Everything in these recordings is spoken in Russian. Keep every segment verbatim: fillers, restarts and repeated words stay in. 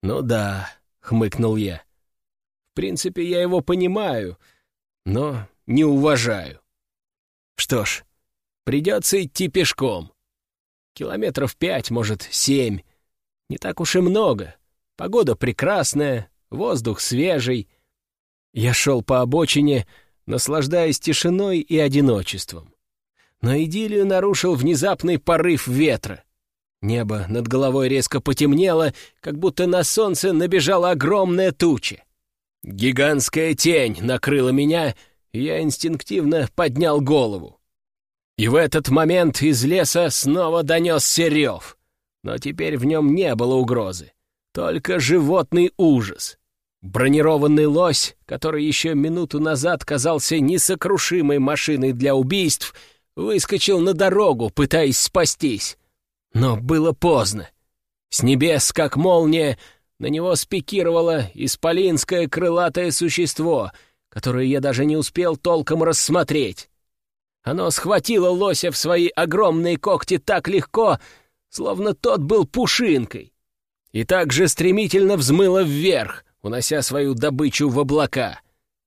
«Ну да», — хмыкнул я. «В принципе, я его понимаю, но не уважаю. Что ж, придется идти пешком. Километров пять, может, семь. Не так уж и много. Погода прекрасная, воздух свежий». Я шел по обочине, наслаждаясь тишиной и одиночеством. Но идиллию нарушил внезапный порыв ветра. Небо над головой резко потемнело, как будто на солнце набежала огромная туча. Гигантская тень накрыла меня, и я инстинктивно поднял голову. И в этот момент из леса снова донесся рев. Но теперь в нем не было угрозы, только животный ужас. Бронированный лось, который еще минуту назад казался несокрушимой машиной для убийств, выскочил на дорогу, пытаясь спастись. Но было поздно. С небес, как молния, на него спикировало исполинское крылатое существо, которое я даже не успел толком рассмотреть. Оно схватило лося в свои огромные когти так легко, словно тот был пушинкой, и так же стремительно взмыло вверх, унося свою добычу в облака.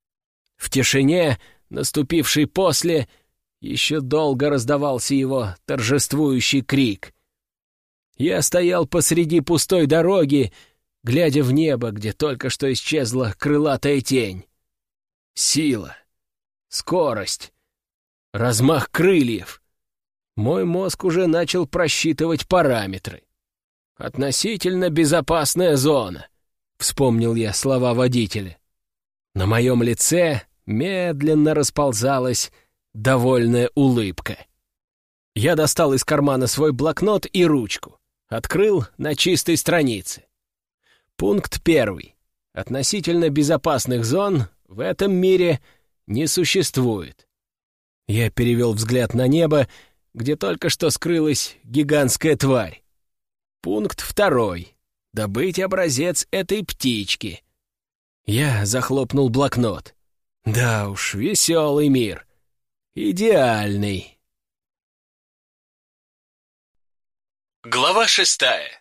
В тишине, наступившей после, еще долго раздавался его торжествующий крик. Я стоял посреди пустой дороги, глядя в небо, где только что исчезла крылатая тень. Сила, скорость, размах крыльев. Мой мозг уже начал просчитывать параметры. «Относительно безопасная зона», — вспомнил я слова водителя. На моем лице медленно расползалась довольная улыбка. Я достал из кармана свой блокнот и ручку. Открыл на чистой странице. Пункт первый. Относительно безопасных зон в этом мире не существует. Я перевел взгляд на небо, где только что скрылась гигантская тварь. Пункт второй. Добыть образец этой птички. Я захлопнул блокнот. Да уж, веселый мир. Идеальный. Глава шестая.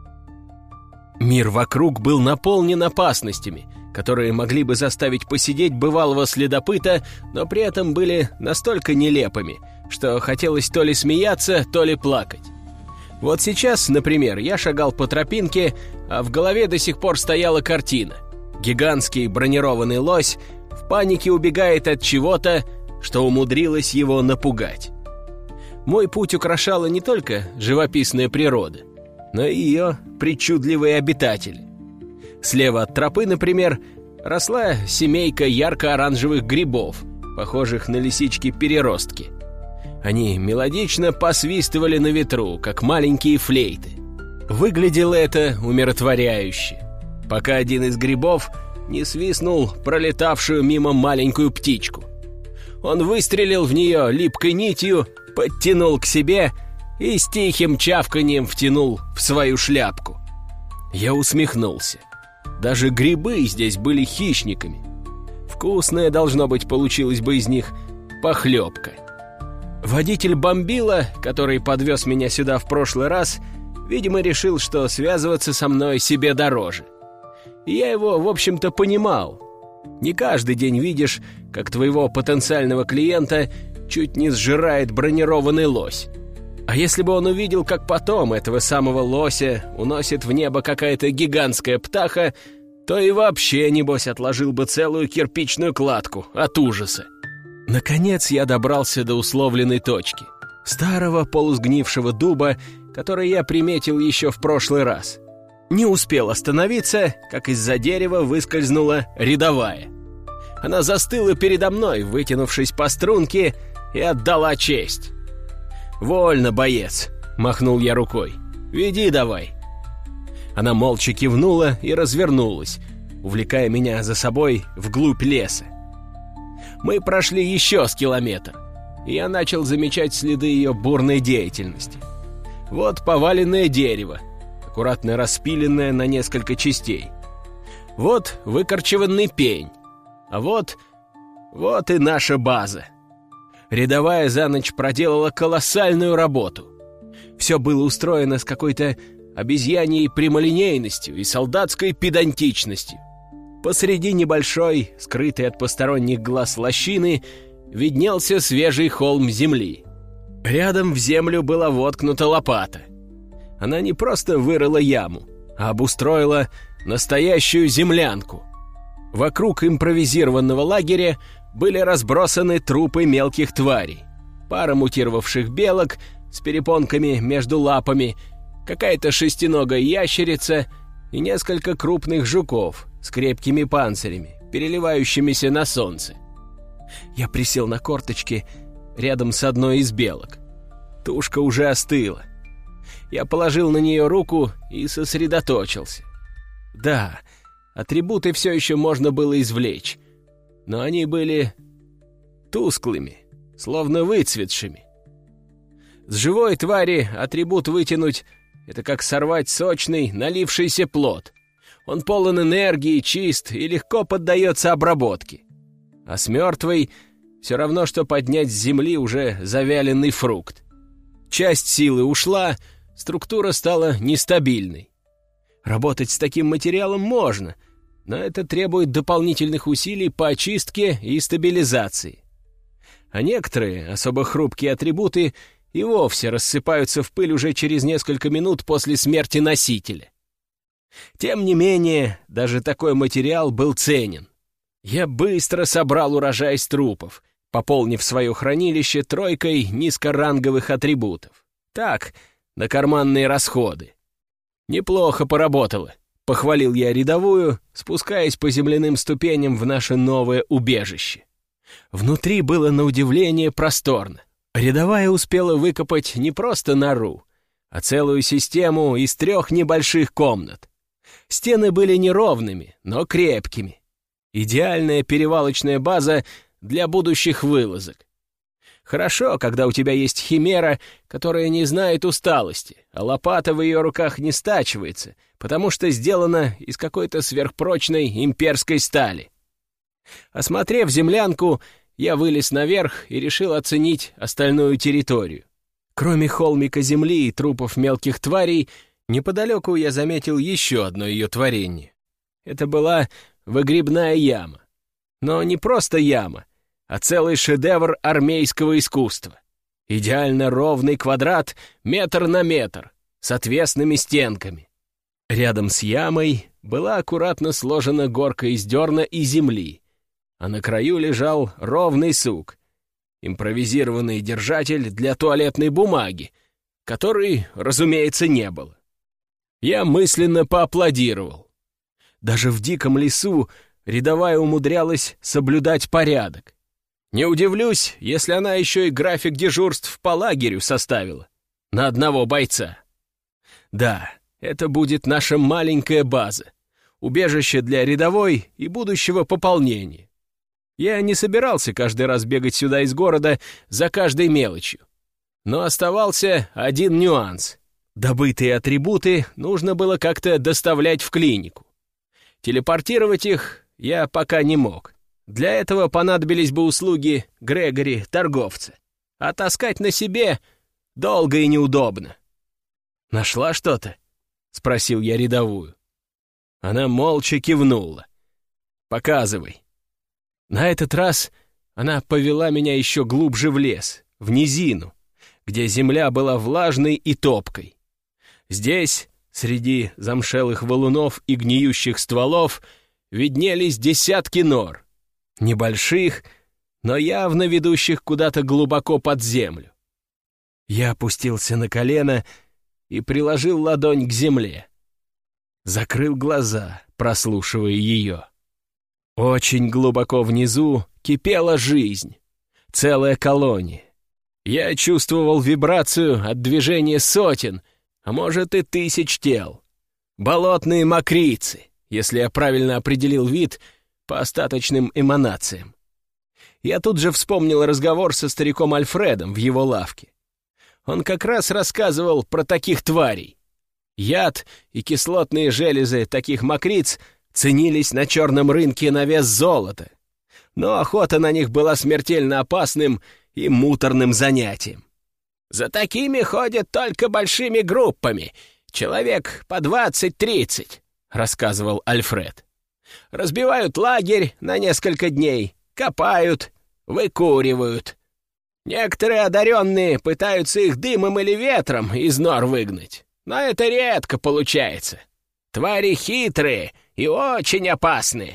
Мир вокруг был наполнен опасностями, которые могли бы заставить посидеть бывалого следопыта, но при этом были настолько нелепыми, что хотелось то ли смеяться, то ли плакать. Вот сейчас, например, я шагал по тропинке, а в голове до сих пор стояла картина. Гигантский бронированный лось в панике убегает от чего-то, что умудрилось его напугать. Мой путь украшала не только живописная природа, но и ее причудливые обитатели. Слева от тропы, например, росла семейка ярко-оранжевых грибов, похожих на лисички-переростки. Они мелодично посвистывали на ветру, как маленькие флейты. Выглядело это умиротворяюще, пока один из грибов не свистнул пролетавшую мимо маленькую птичку. Он выстрелил в нее липкой нитью, подтянул к себе и с тихим чавканьем втянул в свою шляпку. Я усмехнулся. Даже грибы здесь были хищниками. Вкусная, должно быть, получилась бы из них похлебка. Водитель бомбила, который подвез меня сюда в прошлый раз, видимо, решил, что связываться со мной себе дороже. И я его, в общем-то, понимал. Не каждый день видишь, как твоего потенциального клиента чуть не сжирает бронированный лось. А если бы он увидел, как потом этого самого лося уносит в небо какая-то гигантская птаха, то и вообще, небось, отложил бы целую кирпичную кладку от ужаса. Наконец я добрался до условленной точки. Старого полусгнившего дуба, который я приметил еще в прошлый раз. Не успел остановиться, как из-за дерева выскользнула рядовая. Она застыла передо мной, вытянувшись по струнке, и отдала честь. «Вольно, боец», — махнул я рукой. «Веди давай». Она молча кивнула и развернулась, увлекая меня за собой вглубь леса. Мы прошли еще с километр, и я начал замечать следы ее бурной деятельности. Вот поваленное дерево, аккуратно распиленное на несколько частей. Вот выкорчеванный пень. А вот... вот и наша база. Рядовая за ночь проделала колоссальную работу. Все было устроено с какой-то обезьяньей прямолинейностью и солдатской педантичностью. Посреди небольшой, скрытой от посторонних глаз лощины, виднелся свежий холм земли. Рядом в землю была воткнута лопата. Она не просто вырыла яму, а обустроила настоящую землянку. Вокруг импровизированного лагеря были разбросаны трупы мелких тварей. Пара мутировавших белок с перепонками между лапами, какая-то шестиногая ящерица и несколько крупных жуков с крепкими панцирями, переливающимися на солнце. Я присел на корточки рядом с одной из белок. Тушка уже остыла. Я положил на нее руку и сосредоточился. Да, атрибуты все еще можно было извлечь, но они были тусклыми, словно выцветшими. С живой твари атрибут вытянуть — это как сорвать сочный, налившийся плод. Он полон энергии, чист и легко поддается обработке. А с мертвой все равно, что поднять с земли уже завяленный фрукт. Часть силы ушла, структура стала нестабильной. Работать с таким материалом можно, но это требует дополнительных усилий по очистке и стабилизации. А некоторые, особо хрупкие атрибуты, и вовсе рассыпаются в пыль уже через несколько минут после смерти носителя. Тем не менее, даже такой материал был ценен. Я быстро собрал урожай с трупов, пополнив свое хранилище тройкой низкоранговых атрибутов. Так, на карманные расходы. Неплохо поработало, похвалил я рядовую, спускаясь по земляным ступеням в наше новое убежище. Внутри было на удивление просторно. Рядовая успела выкопать не просто нору, а целую систему из трех небольших комнат. Стены были неровными, но крепкими. Идеальная перевалочная база для будущих вылазок. Хорошо, когда у тебя есть химера, которая не знает усталости, а лопата в ее руках не стачивается, потому что сделана из какой-то сверхпрочной имперской стали. Осмотрев землянку, я вылез наверх и решил оценить остальную территорию. Кроме холмика земли и трупов мелких тварей, неподалеку я заметил еще одно ее творение. Это была выгребная яма. Но не просто яма, а целый шедевр армейского искусства. Идеально ровный квадрат метр на метр, с отвесными стенками. Рядом с ямой была аккуратно сложена горка из дерна и земли, а на краю лежал ровный сук, импровизированный держатель для туалетной бумаги, который, разумеется, не было. Я мысленно поаплодировал. Даже в диком лесу рядовая умудрялась соблюдать порядок. Не удивлюсь, если она еще и график дежурств по лагерю составила. На одного бойца. Да, это будет наша маленькая база. Убежище для рядовой и будущего пополнения. Я не собирался каждый раз бегать сюда из города за каждой мелочью. Но оставался один нюанс. Добытые атрибуты нужно было как-то доставлять в клинику. Телепортировать их я пока не мог. Для этого понадобились бы услуги Грегори, торговца. А таскать на себе долго и неудобно. «Нашла что-то?» — спросил я рядовую. Она молча кивнула. «Показывай». На этот раз она повела меня еще глубже в лес, в низину, где земля была влажной и топкой. Здесь, среди замшелых валунов и гниющих стволов, виднелись десятки нор. Небольших, но явно ведущих куда-то глубоко под землю. Я опустился на колено и приложил ладонь к земле. Закрыл глаза, прослушивая ее. Очень глубоко внизу кипела жизнь, целая колония. Я чувствовал вибрацию от движения сотен, а может и тысяч тел. Болотные мокрицы, если я правильно определил вид по остаточным эманациям. Я тут же вспомнил разговор со стариком Альфредом в его лавке. Он как раз рассказывал про таких тварей. Яд и кислотные железы таких мокриц ценились на черном рынке на вес золота, но охота на них была смертельно опасным и муторным занятием. «За такими ходят только большими группами, «Человек по двадцать-тридцать», — рассказывал Альфред. «Разбивают лагерь на несколько дней, копают, выкуривают. Некоторые одаренные пытаются их дымом или ветром из нор выгнать, но это редко получается. Твари хитрые и очень опасные».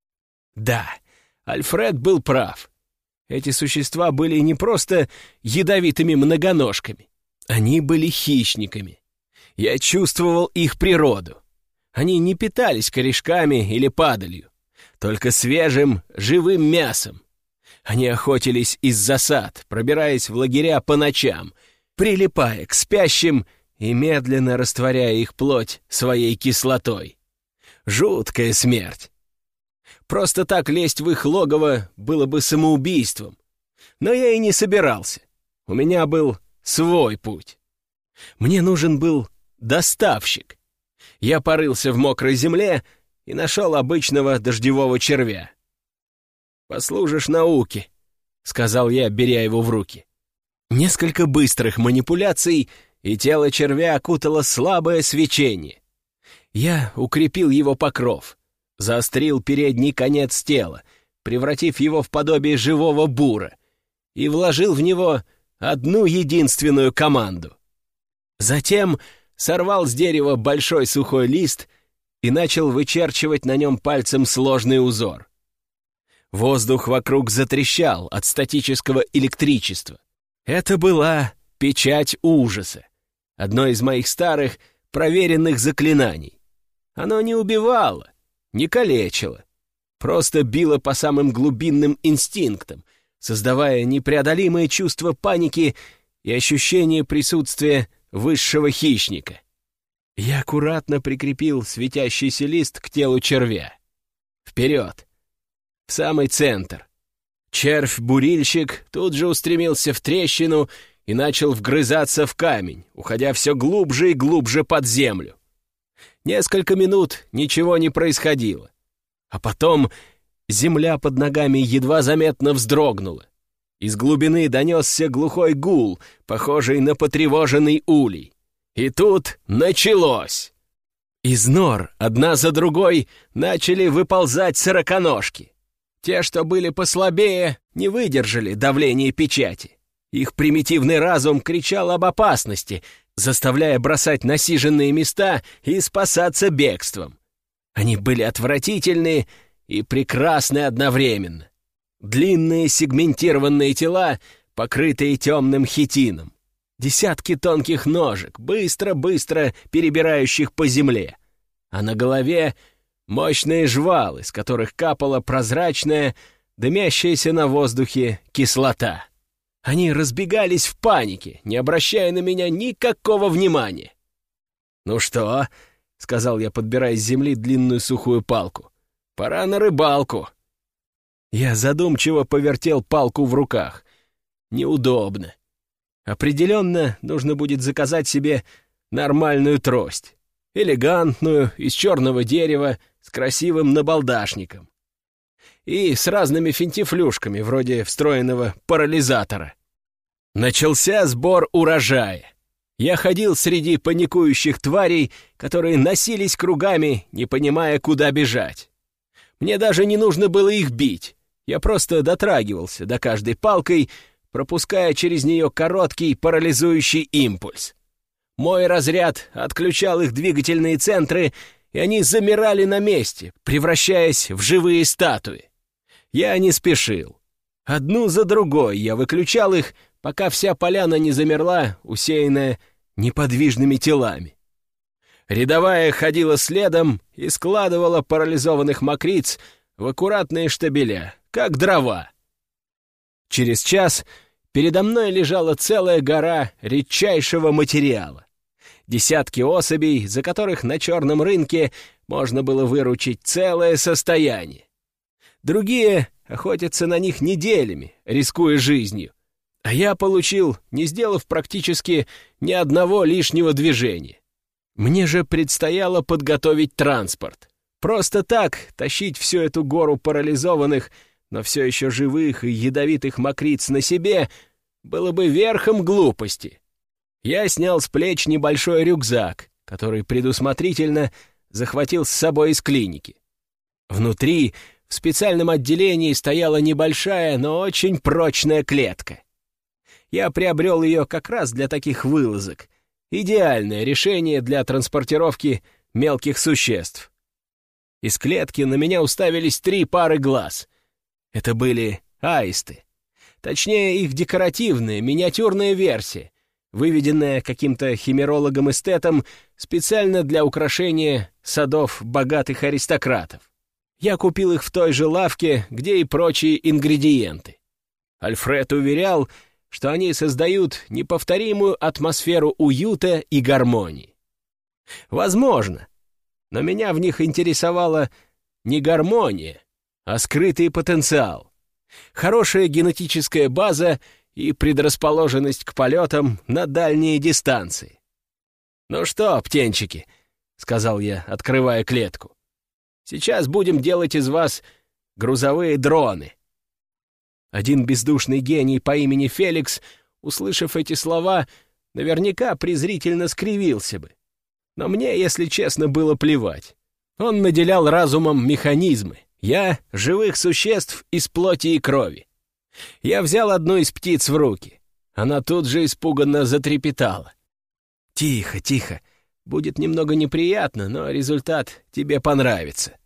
Да, Альфред был прав. Эти существа были не просто ядовитыми многоножками. Они были хищниками. Я чувствовал их природу. Они не питались корешками или падалью, только свежим, живым мясом. Они охотились из засад, пробираясь в лагеря по ночам, прилипая к спящим и медленно растворяя их плоть своей кислотой. Жуткая смерть. Просто так лезть в их логово было бы самоубийством. Но я и не собирался. У меня был свой путь. Мне нужен был доставщик. Я порылся в мокрой земле и нашел обычного дождевого червя. «Послужишь науке», — сказал я, беря его в руки. Несколько быстрых манипуляций, и тело червя окутало слабое свечение. Я укрепил его покров, заострил передний конец тела, превратив его в подобие живого бура, и вложил в него одну единственную команду. Затем сорвал с дерева большой сухой лист и начал вычерчивать на нем пальцем сложный узор. Воздух вокруг затрещал от статического электричества. Это была печать ужаса, одно из моих старых проверенных заклинаний. Оно не убивало, не калечило, просто било по самым глубинным инстинктам, создавая непреодолимое чувство паники и ощущение присутствия высшего хищника. Я аккуратно прикрепил светящийся лист к телу червя. Вперед! В самый центр. Червь-бурильщик тут же устремился в трещину и начал вгрызаться в камень, уходя все глубже и глубже под землю. Несколько минут ничего не происходило. А потом земля под ногами едва заметно вздрогнула. Из глубины донесся глухой гул, похожий на потревоженный улей. И тут началось. Из нор одна за другой начали выползать сороконожки. Те, что были послабее, не выдержали давления печати. Их примитивный разум кричал об опасности, заставляя бросать насиженные места и спасаться бегством. Они были отвратительны и прекрасны одновременно. Длинные сегментированные тела, покрытые темным хитином. Десятки тонких ножек, быстро-быстро перебирающих по земле. А на голове мощные жвалы, с которых капала прозрачная, дымящаяся на воздухе кислота. Они разбегались в панике, не обращая на меня никакого внимания. «Ну что?» — сказал я, подбирая с земли длинную сухую палку. «Пора на рыбалку». Я задумчиво повертел палку в руках. Неудобно. Определенно нужно будет заказать себе нормальную трость. Элегантную, из черного дерева, с красивым набалдашником. И с разными финтифлюшками, вроде встроенного парализатора. Начался сбор урожая. Я ходил среди паникующих тварей, которые носились кругами, не понимая, куда бежать. Мне даже не нужно было их бить. Я просто дотрагивался до каждой палкой, пропуская через нее короткий парализующий импульс. Мой разряд отключал их двигательные центры, и они замирали на месте, превращаясь в живые статуи. Я не спешил. Одну за другой я выключал их, пока вся поляна не замерла, усеянная неподвижными телами. Рядовая ходила следом и складывала парализованных мокриц в аккуратные штабеля, как дрова. Через час передо мной лежала целая гора редчайшего материала. Десятки особей, за которых на черном рынке можно было выручить целое состояние. Другие охотятся на них неделями, рискуя жизнью. А я получил, не сделав практически ни одного лишнего движения. Мне же предстояло подготовить транспорт. Просто так тащить всю эту гору парализованных, но все еще живых и ядовитых мокриц на себе было бы верхом глупости. Я снял с плеч небольшой рюкзак который предусмотрительно захватил с собой из клиники. Внутри, в специальном отделении, стояла небольшая, но очень прочная клетка. Я приобрел ее как раз для таких вылазок. Идеальное решение для транспортировки мелких существ. Из клетки на меня уставились три пары глаз. Это были аисты. Точнее, их декоративная, миниатюрная версия, выведенная каким-то химерологом-эстетом специально для украшения садов богатых аристократов. Я купил их в той же лавке, где и прочие ингредиенты. Альфред уверял, что они создают неповторимую атмосферу уюта и гармонии. Возможно, но меня в них интересовала не гармония, а скрытый потенциал, хорошая генетическая база и предрасположенность к полетам на дальние дистанции. «Ну что, птенчики», — сказал я, открывая клетку, — «сейчас будем делать из вас грузовые дроны». Один бездушный гений по имени Феликс, услышав эти слова, наверняка презрительно скривился бы. Но мне, если честно, было плевать. Он наделял разумом механизмы, я — живых существ из плоти и крови. Я взял одну из птиц в руки. Она тут же испуганно затрепетала. «Тихо, тихо. Будет немного неприятно, но результат тебе понравится».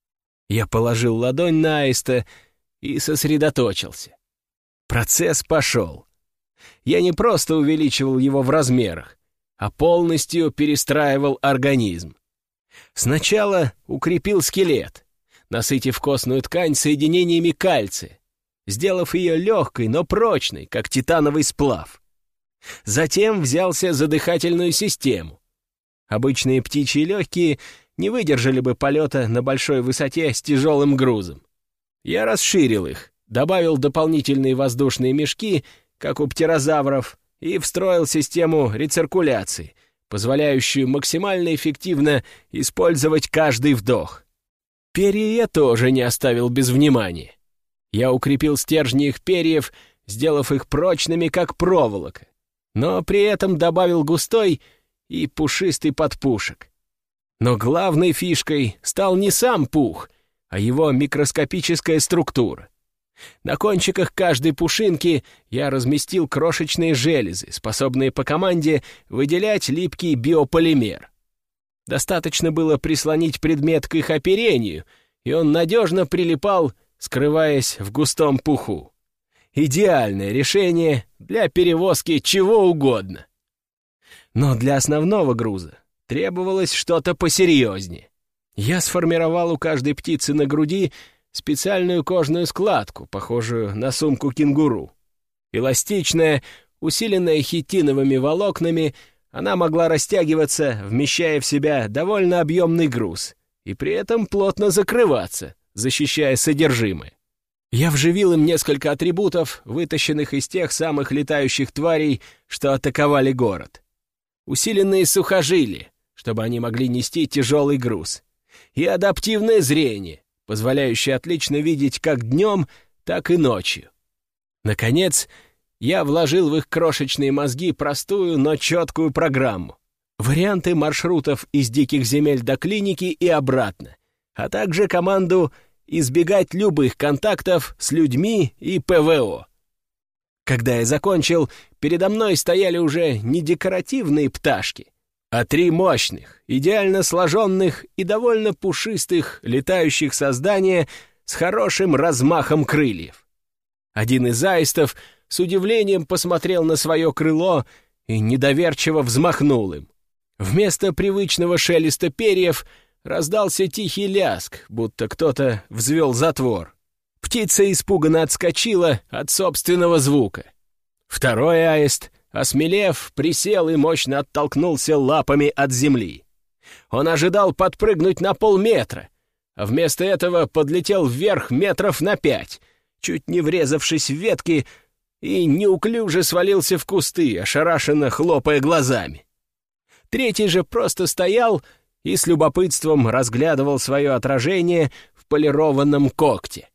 Я положил ладонь на аиста и сосредоточился. Процесс пошел. Я не просто увеличивал его в размерах, а полностью перестраивал организм. Сначала укрепил скелет, насытив костную ткань соединениями кальция, сделав ее легкой, но прочной, как титановый сплав. Затем взялся за дыхательную систему. Обычные птичьи легкие не выдержали бы полета на большой высоте с тяжелым грузом. Я расширил их, добавил дополнительные воздушные мешки, как у птерозавров, и встроил систему рециркуляции, позволяющую максимально эффективно использовать каждый вдох. Перья я тоже не оставил без внимания. Я укрепил стержни их перьев, сделав их прочными, как проволока, но при этом добавил густой и пушистый подпушек. Но главной фишкой стал не сам пух, а его микроскопическая структура. На кончиках каждой пушинки я разместил крошечные железы, способные по команде выделять липкий биополимер. Достаточно было прислонить предмет к их оперению, и он надежно прилипал, скрываясь в густом пуху. Идеальное решение для перевозки чего угодно. Но для основного груза требовалось что-то посерьезнее. Я сформировал у каждой птицы на груди специальную кожную складку, похожую на сумку кенгуру. Эластичная, усиленная хитиновыми волокнами, она могла растягиваться, вмещая в себя довольно объемный груз, и при этом плотно закрываться, защищая содержимое. Я вживил им несколько атрибутов, вытащенных из тех самых летающих тварей, что атаковали город. Усиленные сухожилия, чтобы они могли нести тяжелый груз, и адаптивное зрение, позволяющее отлично видеть как днем, так и ночью. Наконец, я вложил в их крошечные мозги простую, но четкую программу. Варианты маршрутов из диких земель до клиники и обратно, а также команду избегать любых контактов с людьми и ПВО. Когда я закончил, передо мной стояли уже не декоративные пташки, а три мощных, идеально сложенных и довольно пушистых летающих создания с хорошим размахом крыльев. Один из аистов с удивлением посмотрел на свое крыло и недоверчиво взмахнул им. Вместо привычного шелеста перьев раздался тихий ляск, будто кто-то взвел затвор. Птица испуганно отскочила от собственного звука. Второй аист, осмелев, присел и мощно оттолкнулся лапами от земли. Он ожидал подпрыгнуть на полметра, а вместо этого подлетел вверх метров на пять, чуть не врезавшись в ветки, и неуклюже свалился в кусты, ошарашенно хлопая глазами. Третий же просто стоял и с любопытством разглядывал свое отражение в полированном когте.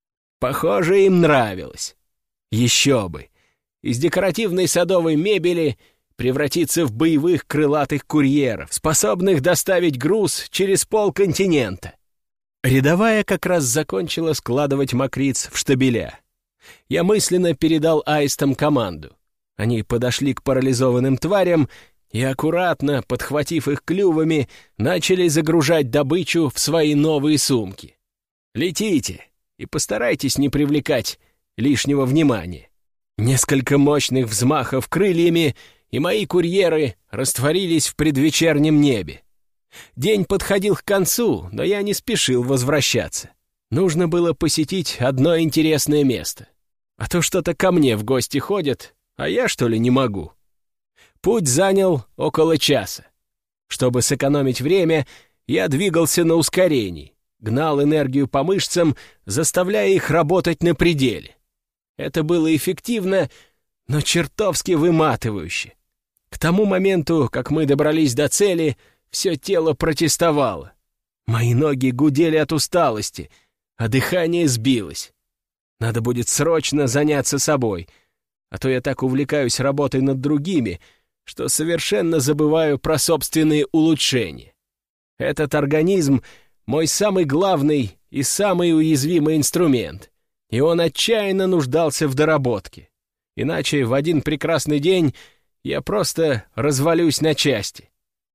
Похоже, им нравилось. Еще бы. Из декоративной садовой мебели превратиться в боевых крылатых курьеров, способных доставить груз через полконтинента. Рядовая как раз закончила складывать мокриц в штабеля. Я мысленно передал аистам команду. Они подошли к парализованным тварям и, аккуратно подхватив их клювами, начали загружать добычу в свои новые сумки. «Летите и постарайтесь не привлекать лишнего внимания». Несколько мощных взмахов крыльями, и мои курьеры растворились в предвечернем небе. День подходил к концу, но я не спешил возвращаться. Нужно было посетить одно интересное место. А то что-то ко мне в гости ходят, а я, что ли, не могу. Путь занял около часа. Чтобы сэкономить время, я двигался на ускорении, гнал энергию по мышцам, заставляя их работать на пределе. Это было эффективно, но чертовски выматывающе. К тому моменту, как мы добрались до цели, все тело протестовало. Мои ноги гудели от усталости, а дыхание сбилось. Надо будет срочно заняться собой, а то я так увлекаюсь работой над другими, что совершенно забываю про собственные улучшения. Этот организм — мой самый главный и самый уязвимый инструмент, и он отчаянно нуждался в доработке. Иначе в один прекрасный день я просто развалюсь на части.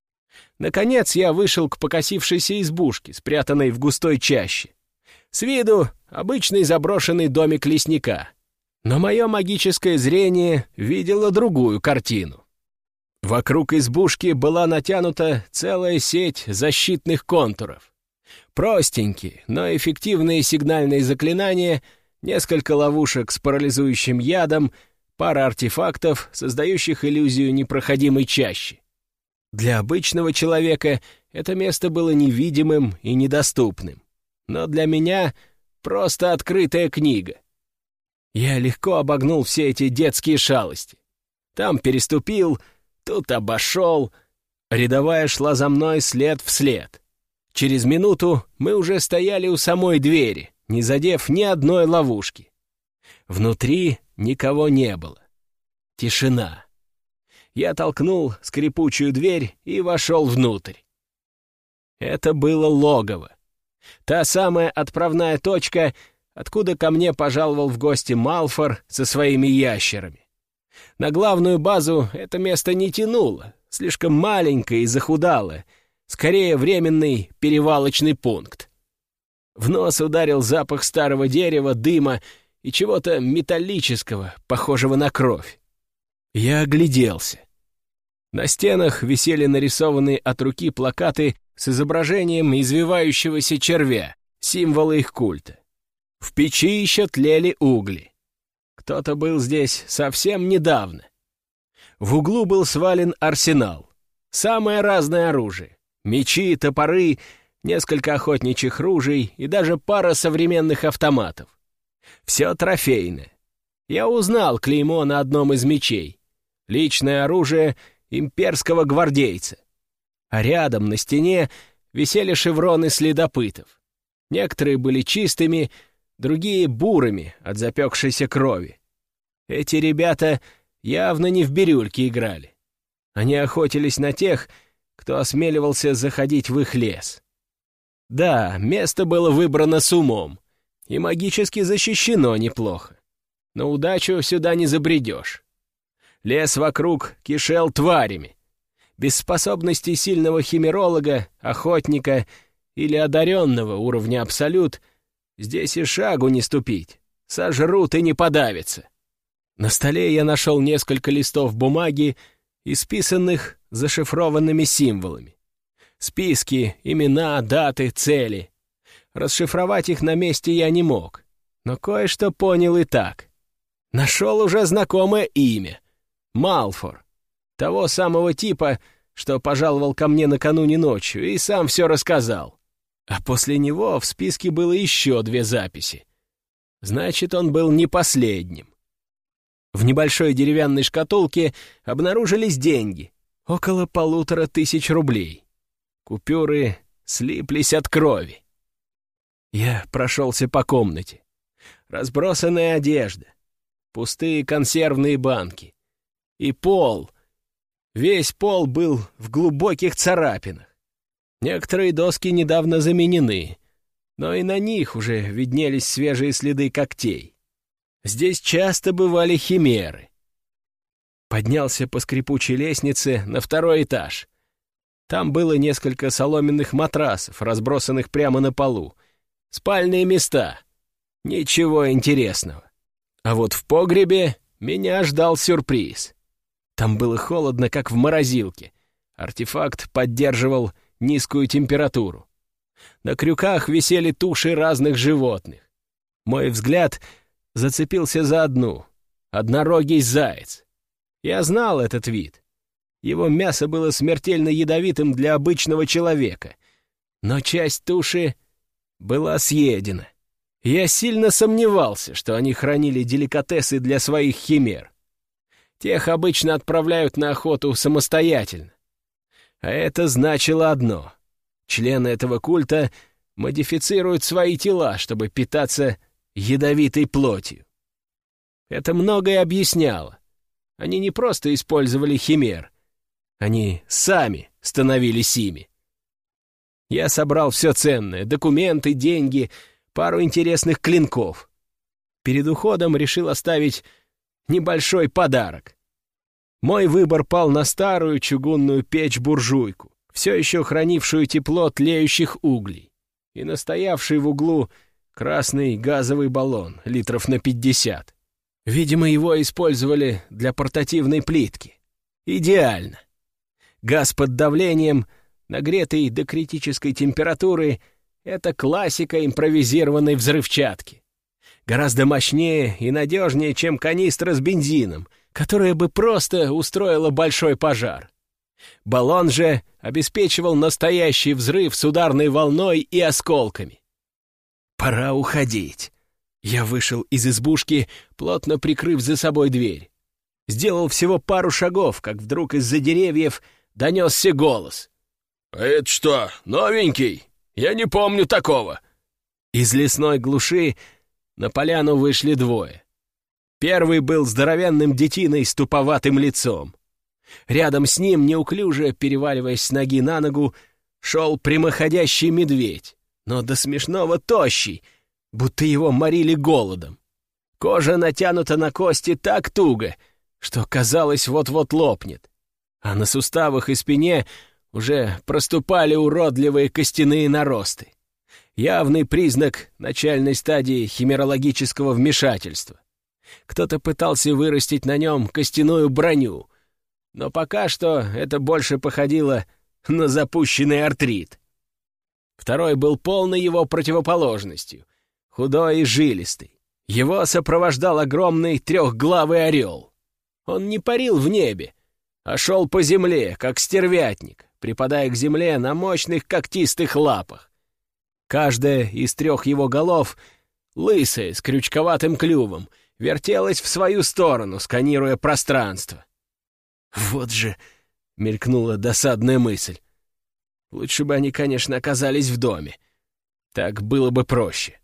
Наконец я вышел к покосившейся избушке, спрятанной в густой чаще. С виду обычный заброшенный домик лесника, но мое магическое зрение видело другую картину. Вокруг избушки была натянута целая сеть защитных контуров. Простенькие, но эффективные сигнальные заклинания, несколько ловушек с парализующим ядом, пара артефактов, создающих иллюзию непроходимой чащи. Для обычного человека это место было невидимым и недоступным, но для меня просто открытая книга. Я легко обогнул все эти детские шалости. Там переступил, тут обошел. Рядовая шла за мной след в след. Через минуту мы уже стояли у самой двери, не задев ни одной ловушки. Внутри никого не было. Тишина. Я толкнул скрипучую дверь и вошел внутрь. Это было логово. Та самая отправная точка, откуда ко мне пожаловал в гости Малфор со своими ящерами. На главную базу это место не тянуло, слишком маленькое и захудалое, скорее временный перевалочный пункт. В нос ударил запах старого дерева, дыма и чего-то металлического, похожего на кровь. Я огляделся. На стенах висели нарисованные от руки плакаты с изображением извивающегося червя, символы их культа. В печи еще тлели угли. Кто-то был здесь совсем недавно. В углу был свален арсенал. Самое разное оружие. Мечи, топоры, несколько охотничьих ружей и даже пара современных автоматов. Все трофейное. Я узнал клеймо на одном из мечей. Личное оружие имперского гвардейца. А рядом на стене висели шевроны следопытов. Некоторые были чистыми, другие — бурыми от запекшейся крови. Эти ребята явно не в бирюльки играли. Они охотились на тех, кто осмеливался заходить в их лес. Да, место было выбрано с умом и магически защищено неплохо. Но удачу сюда не забредешь. Лес вокруг кишел тварями. Без способностей сильного химеролога, охотника или одаренного уровня абсолют здесь и шагу не ступить. Сожрут и не подавятся. На столе я нашел несколько листов бумаги, исписанных зашифрованными символами. Списки, имена, даты, цели. Расшифровать их на месте я не мог, но кое-что понял и так. Нашел уже знакомое имя — Малфор. Того самого типа, что пожаловал ко мне накануне ночью и сам все рассказал. А после него в списке было еще две записи. Значит, он был не последним. В небольшой деревянной шкатулке обнаружились деньги. Около полутора тысяч рублей. Купюры слиплись от крови. Я прошелся по комнате. Разбросанная одежда. Пустые консервные банки. И пол. Весь пол был в глубоких царапинах. Некоторые доски недавно заменены, но и на них уже виднелись свежие следы когтей. Здесь часто бывали химеры. Поднялся по скрипучей лестнице на второй этаж. Там было несколько соломенных матрасов, разбросанных прямо на полу. Спальные места. Ничего интересного. А вот в погребе меня ждал сюрприз. Там было холодно, как в морозилке. Артефакт поддерживал низкую температуру. На крюках висели туши разных животных. Мой взгляд зацепился за одну — однорогий заяц. Я знал этот вид. Его мясо было смертельно ядовитым для обычного человека, но часть туши была съедена. Я сильно сомневался, что они хранили деликатесы для своих химер. Тех обычно отправляют на охоту самостоятельно. А это значило одно — члены этого культа модифицируют свои тела, чтобы питаться ядовитой плотью. Это многое объясняло. Они не просто использовали химер, они сами становились ими. Я собрал все ценное — документы, деньги, пару интересных клинков. Перед уходом решил оставить небольшой подарок. Мой выбор пал на старую чугунную печь-буржуйку, все еще хранившую тепло тлеющих углей, и настоявший в углу красный газовый баллон литров на пятьдесят. Видимо, его использовали для портативной плитки. Идеально. Газ под давлением, нагретый до критической температуры, — это классика импровизированной взрывчатки. Гораздо мощнее и надежнее, чем канистра с бензином, которая бы просто устроила большой пожар. Баллон же обеспечивал настоящий взрыв с ударной волной и осколками. Пора уходить. Я вышел из избушки, плотно прикрыв за собой дверь. Сделал всего пару шагов, как вдруг из-за деревьев донесся голос. «А это что, новенький? Я не помню такого!» Из лесной глуши на поляну вышли двое. Первый был здоровенным детиной с туповатым лицом. Рядом с ним, неуклюже переваливаясь с ноги на ногу, шел прямоходящий медведь, но до смешного тощий, будто его морили голодом. Кожа натянута на кости так туго, что, казалось, вот-вот лопнет, а на суставах и спине уже проступали уродливые костяные наросты. Явный признак начальной стадии химерологического вмешательства. Кто-то пытался вырастить на нем костяную броню, но пока что это больше походило на запущенный артрит. Второй был полной его противоположностью, худой и жилистый. Его сопровождал огромный трехглавый орел. Он не парил в небе, а шел по земле, как стервятник, припадая к земле на мощных когтистых лапах. Каждая из трех его голов, лысая, с крючковатым клювом, вертелась в свою сторону, сканируя пространство. «Вот же!» — мелькнула досадная мысль. «Лучше бы они, конечно, оказались в доме. Так было бы проще».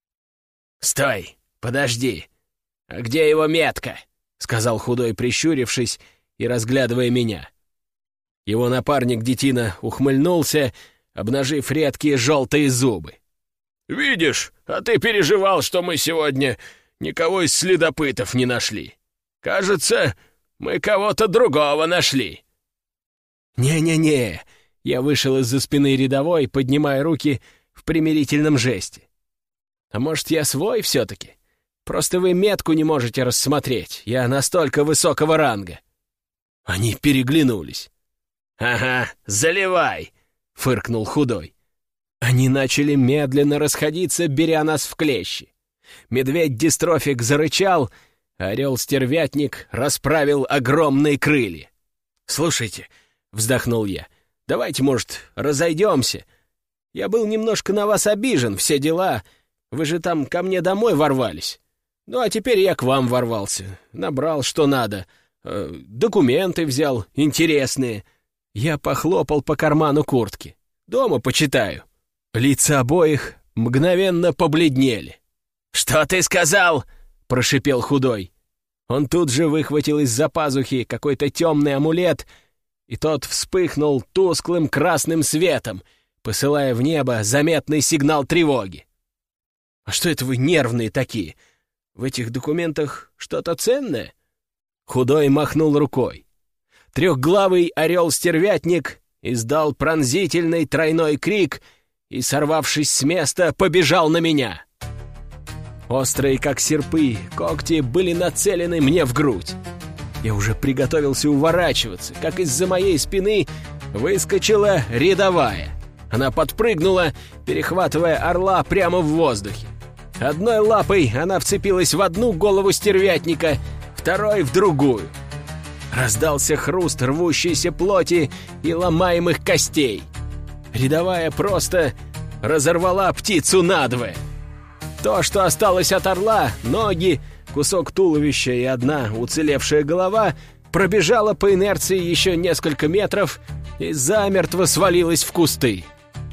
«Стой! Подожди! А где его метка?» — сказал худой, прищурившись и разглядывая меня. Его напарник детина ухмыльнулся, обнажив редкие желтые зубы. «Видишь, а ты переживал, что мы сегодня никого из следопытов не нашли. Кажется, мы кого-то другого нашли». «Не-не-не!» — я вышел из-за спины рядовой, поднимая руки в примирительном жесте. «А может, я свой все-таки? Просто вы метку не можете рассмотреть, я настолько высокого ранга». Они переглянулись. «Ага, заливай!» — фыркнул худой. Они начали медленно расходиться, беря нас в клещи. Медведь-дистрофик зарычал, а орел-стервятник расправил огромные крылья. «Слушайте», — вздохнул я, — «давайте, может, разойдемся? Я был немножко на вас обижен, все дела. Вы же там ко мне домой ворвались. Ну, а теперь я к вам ворвался. Набрал, что надо. Э, документы взял, интересные». Я похлопал по карману куртки. «Дома почитаю». Лица обоих мгновенно побледнели. «Что ты сказал?» — прошипел худой. Он тут же выхватил из-за пазухи какой-то темный амулет и тот вспыхнул тусклым красным светом, посылая в небо заметный сигнал тревоги. «А что это вы нервные такие? В этих документах что-то ценное?» Худой махнул рукой. Трехглавый орел-стервятник издал пронзительный тройной крик и, сорвавшись с места, побежал на меня. Острые, как серпы, когти были нацелены мне в грудь. Я уже приготовился уворачиваться, как из-за моей спины выскочила рядовая. Она подпрыгнула, перехватывая орла прямо в воздухе. Одной лапой она вцепилась в одну голову стервятника, второй — в другую. Раздался хруст рвущейся плоти и ломаемых костей. Рядовая просто разорвала птицу надвое. То, что осталось от орла, ноги, кусок туловища и одна уцелевшая голова, пробежала по инерции еще несколько метров и замертво свалилась в кусты.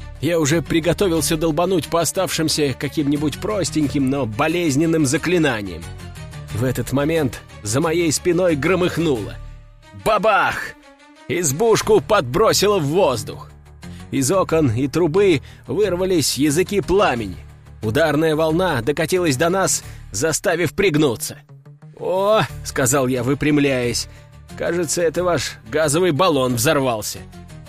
Я уже приготовился долбануть по оставшимся каким-нибудь простеньким, но болезненным заклинанием. В этот момент за моей спиной громыхнуло. Бабах! Избушку подбросило в воздух. Из окон и трубы вырвались языки пламени. Ударная волна докатилась до нас, заставив пригнуться. «О!» — сказал я, выпрямляясь. «Кажется, это ваш газовый баллон взорвался».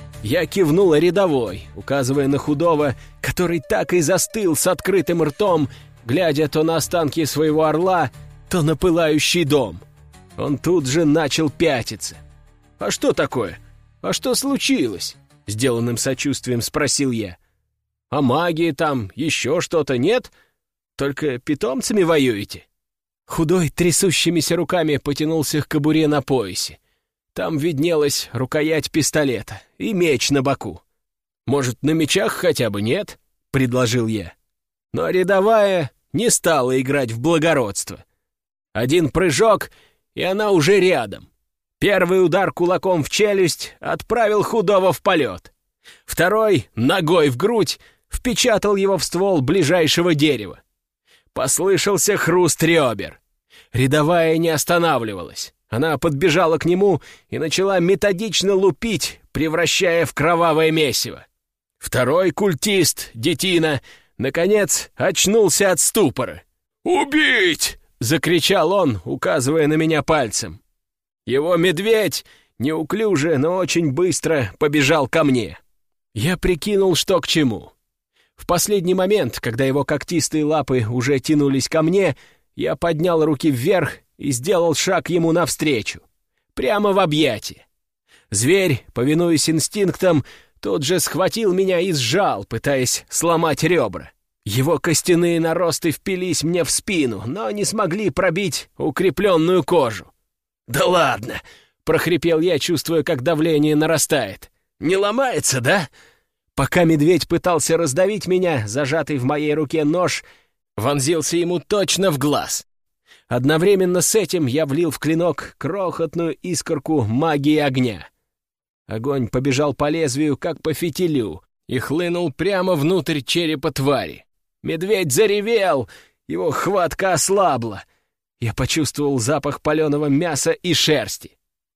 Я кивнул рядовой, указывая на Худого, который так и застыл с открытым ртом, глядя то на останки своего орла, то на пылающий дом. Он тут же начал пятиться. «А что такое? А что случилось?» — сделанным сочувствием спросил я. «А магии там, еще что-то нет? Только питомцами воюете?» Худой трясущимися руками потянулся к кобуре на поясе. Там виднелась рукоять пистолета и меч на боку. «Может, на мечах хотя бы нет?» — предложил я. Но рядовая не стала играть в благородство. Один прыжок, и она уже рядом. Первый удар кулаком в челюсть отправил Худого в полет. Второй, ногой в грудь, впечатал его в ствол ближайшего дерева. Послышался хруст ребер. Рядовая не останавливалась. Она подбежала к нему и начала методично лупить, превращая в кровавое месиво. Второй культист, детина, наконец очнулся от ступора. «Убить!» — закричал он, указывая на меня пальцем. Его медведь неуклюже, но очень быстро побежал ко мне. Я прикинул, что к чему. В последний момент, когда его когтистые лапы уже тянулись ко мне, я поднял руки вверх и сделал шаг ему навстречу, прямо в объятия. Зверь, повинуясь инстинктам, тут же схватил меня и сжал, пытаясь сломать ребра. Его костяные наросты впились мне в спину, но не смогли пробить укрепленную кожу. «Да ладно!» — прохрипел я, чувствуя, как давление нарастает. «Не ломается, да?» Пока медведь пытался раздавить меня, зажатый в моей руке нож вонзился ему точно в глаз. Одновременно с этим я влил в клинок крохотную искорку магии огня. Огонь побежал по лезвию, как по фитилю, и хлынул прямо внутрь черепа твари. Медведь заревел, его хватка ослабла. Я почувствовал запах паленого мяса и шерсти.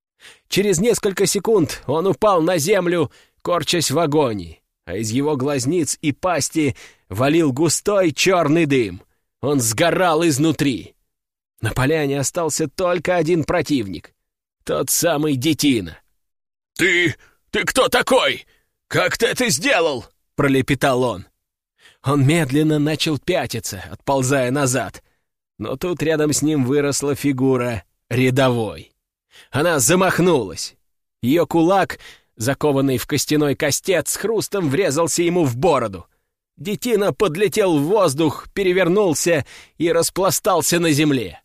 Через несколько секунд он упал на землю, корчась в агонии, а из его глазниц и пасти валил густой черный дым. Он сгорал изнутри. На поляне остался только один противник. Тот самый детина. «Ты... ты кто такой? Как ты это сделал?» — пролепетал он. Он медленно начал пятиться, отползая назад. Но тут рядом с ним выросла фигура рядовой. Она замахнулась. Ее кулак, закованный в костяной кастет, с хрустом врезался ему в бороду. Детина подлетел в воздух, перевернулся и распластался на земле.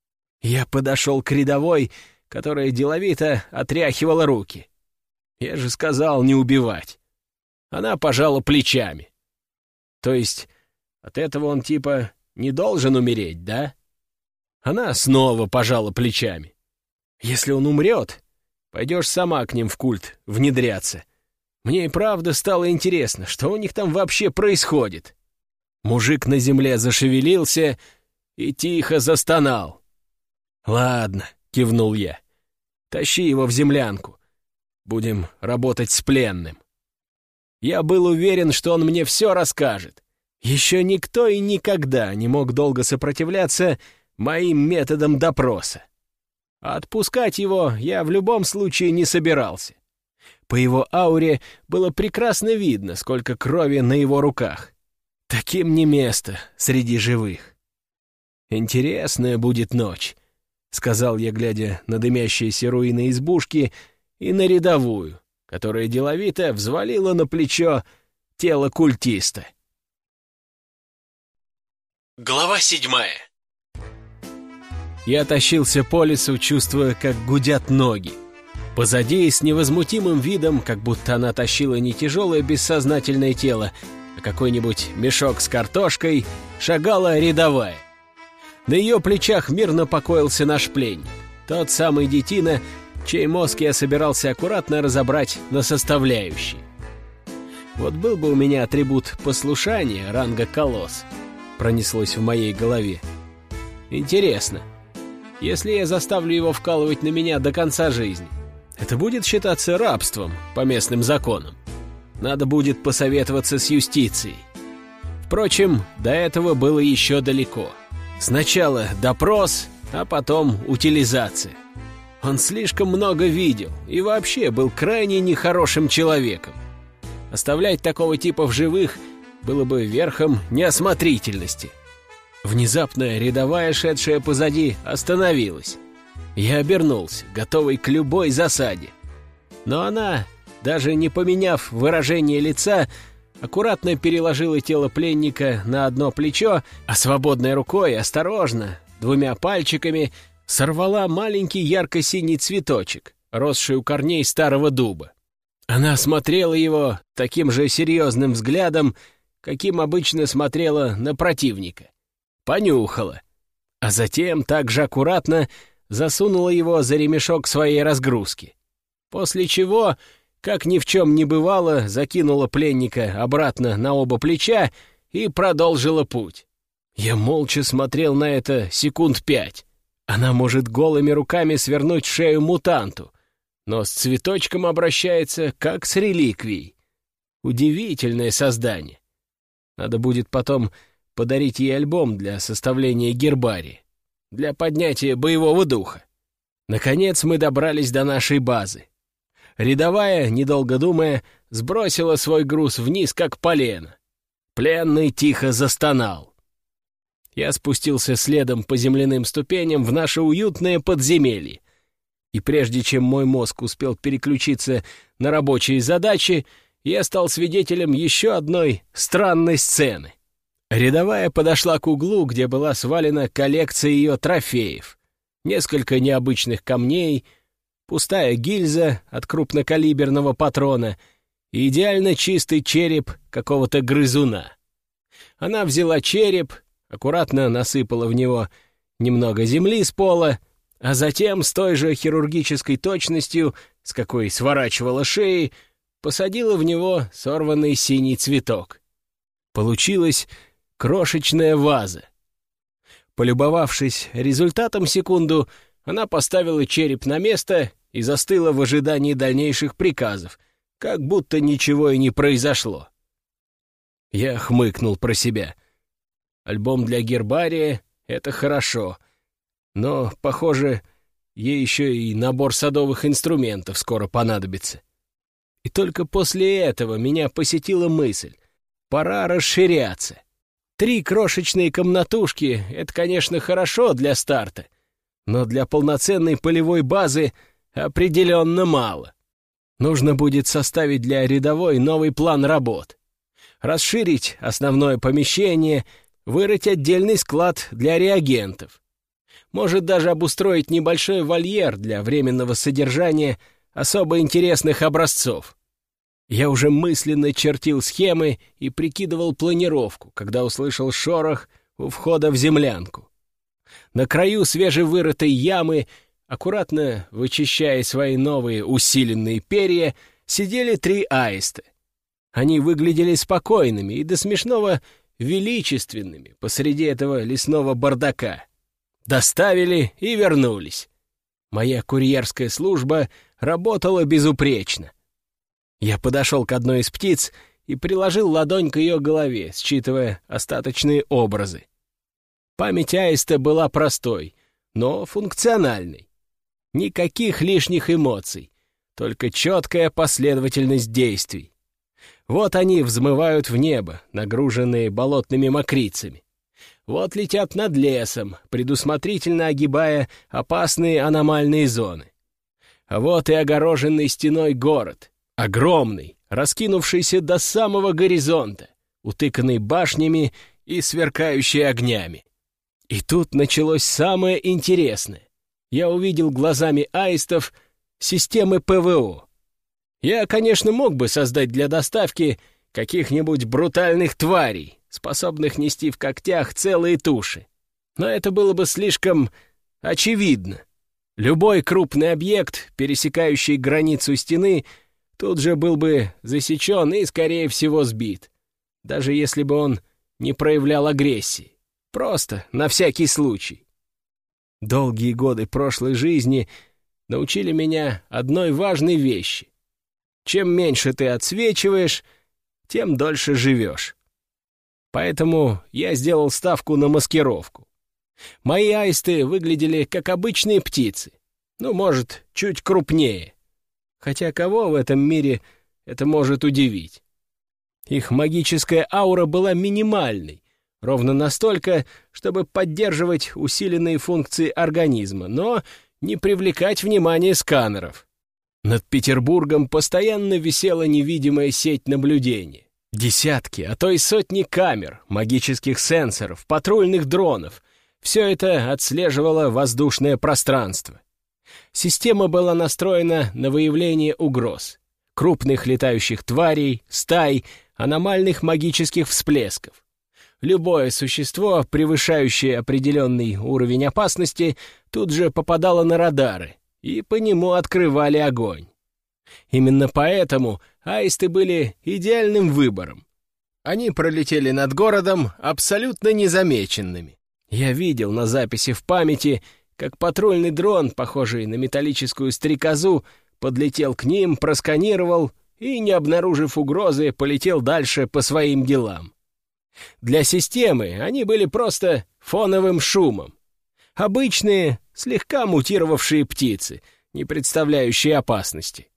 Я подошел к рядовой, которая деловито отряхивала руки. Я же сказал не убивать. Она пожала плечами. То есть от этого он типа не должен умереть, да? Она снова пожала плечами. Если он умрет, пойдешь сама к ним в культ внедряться. Мне и правда стало интересно, что у них там вообще происходит. Мужик на земле зашевелился и тихо застонал. «Ладно», — кивнул я, — «тащи его в землянку. будем работать с пленным. Я был уверен, что он мне все расскажет. Еще никто и никогда не мог долго сопротивляться моим методам допроса. А отпускать его я в любом случае не собирался. По его ауре было прекрасно видно, сколько крови на его руках. Таким не место среди живых. «Интересная будет ночь», — сказал я, глядя на дымящиеся руины избушки и на рядовую, которая деловито взвалила на плечо тело культиста. Глава седьмая. Я тащился по лесу, чувствуя, как гудят ноги. Позади, с невозмутимым видом, как будто она тащила не тяжелое бессознательное тело, а какой-нибудь мешок с картошкой, шагала рядовая. На ее плечах мирно покоился наш пленник, тот самый детина, чей мозг я собирался аккуратно разобрать на составляющие. Вот был бы у меня атрибут послушания ранга колосс, пронеслось в моей голове. Интересно, если я заставлю его вкалывать на меня до конца жизни, это будет считаться рабством по местным законам. Надо будет посоветоваться с юстицией. Впрочем, до этого было еще далеко. Сначала допрос, а потом утилизация. Он слишком много видел и вообще был крайне нехорошим человеком. Оставлять такого типа в живых было бы верхом неосмотрительности. Внезапно рядовая, шедшая позади, остановилась. Я обернулся, готовый к любой засаде. Но она, даже не поменяв выражение лица, аккуратно переложила тело пленника на одно плечо, а свободной рукой, осторожно, двумя пальчиками, сорвала маленький ярко-синий цветочек, росший у корней старого дуба. Она смотрела его таким же серьезным взглядом, каким обычно смотрела на противника. Понюхала, а затем также аккуратно засунула его за ремешок своей разгрузки. После чего, как ни в чем не бывало, закинула пленника обратно на оба плеча и продолжила путь. Я молча смотрел на это секунд пять. Она может голыми руками свернуть шею мутанту, но с цветочком обращается как с реликвией. Удивительное создание. Надо будет потом подарить ей альбом для составления гербария, для поднятия боевого духа. Наконец мы добрались до нашей базы. Рядовая, недолго думая, сбросила свой груз вниз, как полено. Пленный тихо застонал. Я спустился следом по земляным ступеням в наше уютное подземелье. И прежде чем мой мозг успел переключиться на рабочие задачи, я стал свидетелем еще одной странной сцены. Рядовая подошла к углу, где была свалена коллекция ее трофеев. Несколько необычных камней, пустая гильза от крупнокалиберного патрона и идеально чистый череп какого-то грызуна. Она взяла череп, аккуратно насыпала в него немного земли с пола, а затем с той же хирургической точностью, с какой сворачивала шеи, посадила в него сорванный синий цветок. Получилась крошечная ваза. Полюбовавшись результатом секунду, она поставила череп на место и застыла в ожидании дальнейших приказов, как будто ничего и не произошло. Я хмыкнул про себя. Альбом для гербария — это хорошо, но, похоже, ей еще и набор садовых инструментов скоро понадобится. И только после этого меня посетила мысль — пора расширяться. Три крошечные комнатушки — это, конечно, хорошо для старта, но для полноценной полевой базы определенно мало. Нужно будет составить для рядовой новый план работ. Расширить основное помещение, вырыть отдельный склад для реагентов. Может даже обустроить небольшой вольер для временного содержания особо интересных образцов. Я уже мысленно чертил схемы и прикидывал планировку, когда услышал шорох у входа в землянку. На краю свежевырытой ямы, аккуратно вычищая свои новые усиленные перья, сидели три аиста. Они выглядели спокойными и до смешного величественными посреди этого лесного бардака. Доставили и вернулись. Моя курьерская служба работала безупречно. Я подошел к одной из птиц и приложил ладонь к ее голове, считывая остаточные образы. Память аиста была простой, но функциональной. Никаких лишних эмоций, только четкая последовательность действий. Вот они взмывают в небо, нагруженные болотными мокрицами. Вот летят над лесом, предусмотрительно огибая опасные аномальные зоны. А вот и огороженный стеной город, огромный, раскинувшийся до самого горизонта, утыканный башнями и сверкающий огнями. И тут началось самое интересное. Я увидел глазами аистов системы ПВО. Я, конечно, мог бы создать для доставки каких-нибудь брутальных тварей, способных нести в когтях целые туши. Но это было бы слишком очевидно. Любой крупный объект, пересекающий границу стены, тут же был бы засечен и, скорее всего, сбит, даже если бы он не проявлял агрессии. Просто на всякий случай. Долгие годы прошлой жизни научили меня одной важной вещи. Чем меньше ты отсвечиваешь, тем дольше живешь. Поэтому я сделал ставку на маскировку. Мои аисты выглядели как обычные птицы, ну, может, чуть крупнее. Хотя кого в этом мире это может удивить? Их магическая аура была минимальной, ровно настолько, чтобы поддерживать усиленные функции организма, но не привлекать внимание сканеров. Над Петербургом постоянно висела невидимая сеть наблюдения. Десятки, а то и сотни камер, магических сенсоров, патрульных дронов. Все это отслеживало воздушное пространство. Система была настроена на выявление угроз, крупных летающих тварей, стай, аномальных магических всплесков. Любое существо, превышающее определенный уровень опасности, тут же попадало на радары, и по нему открывали огонь. Именно поэтому аисты были идеальным выбором. Они пролетели над городом абсолютно незамеченными. Я видел на записи в памяти, как патрульный дрон, похожий на металлическую стрекозу, подлетел к ним, просканировал и, не обнаружив угрозы, полетел дальше по своим делам. Для системы они были просто фоновым шумом. Обычные, слегка мутировавшие птицы, не представляющие опасности.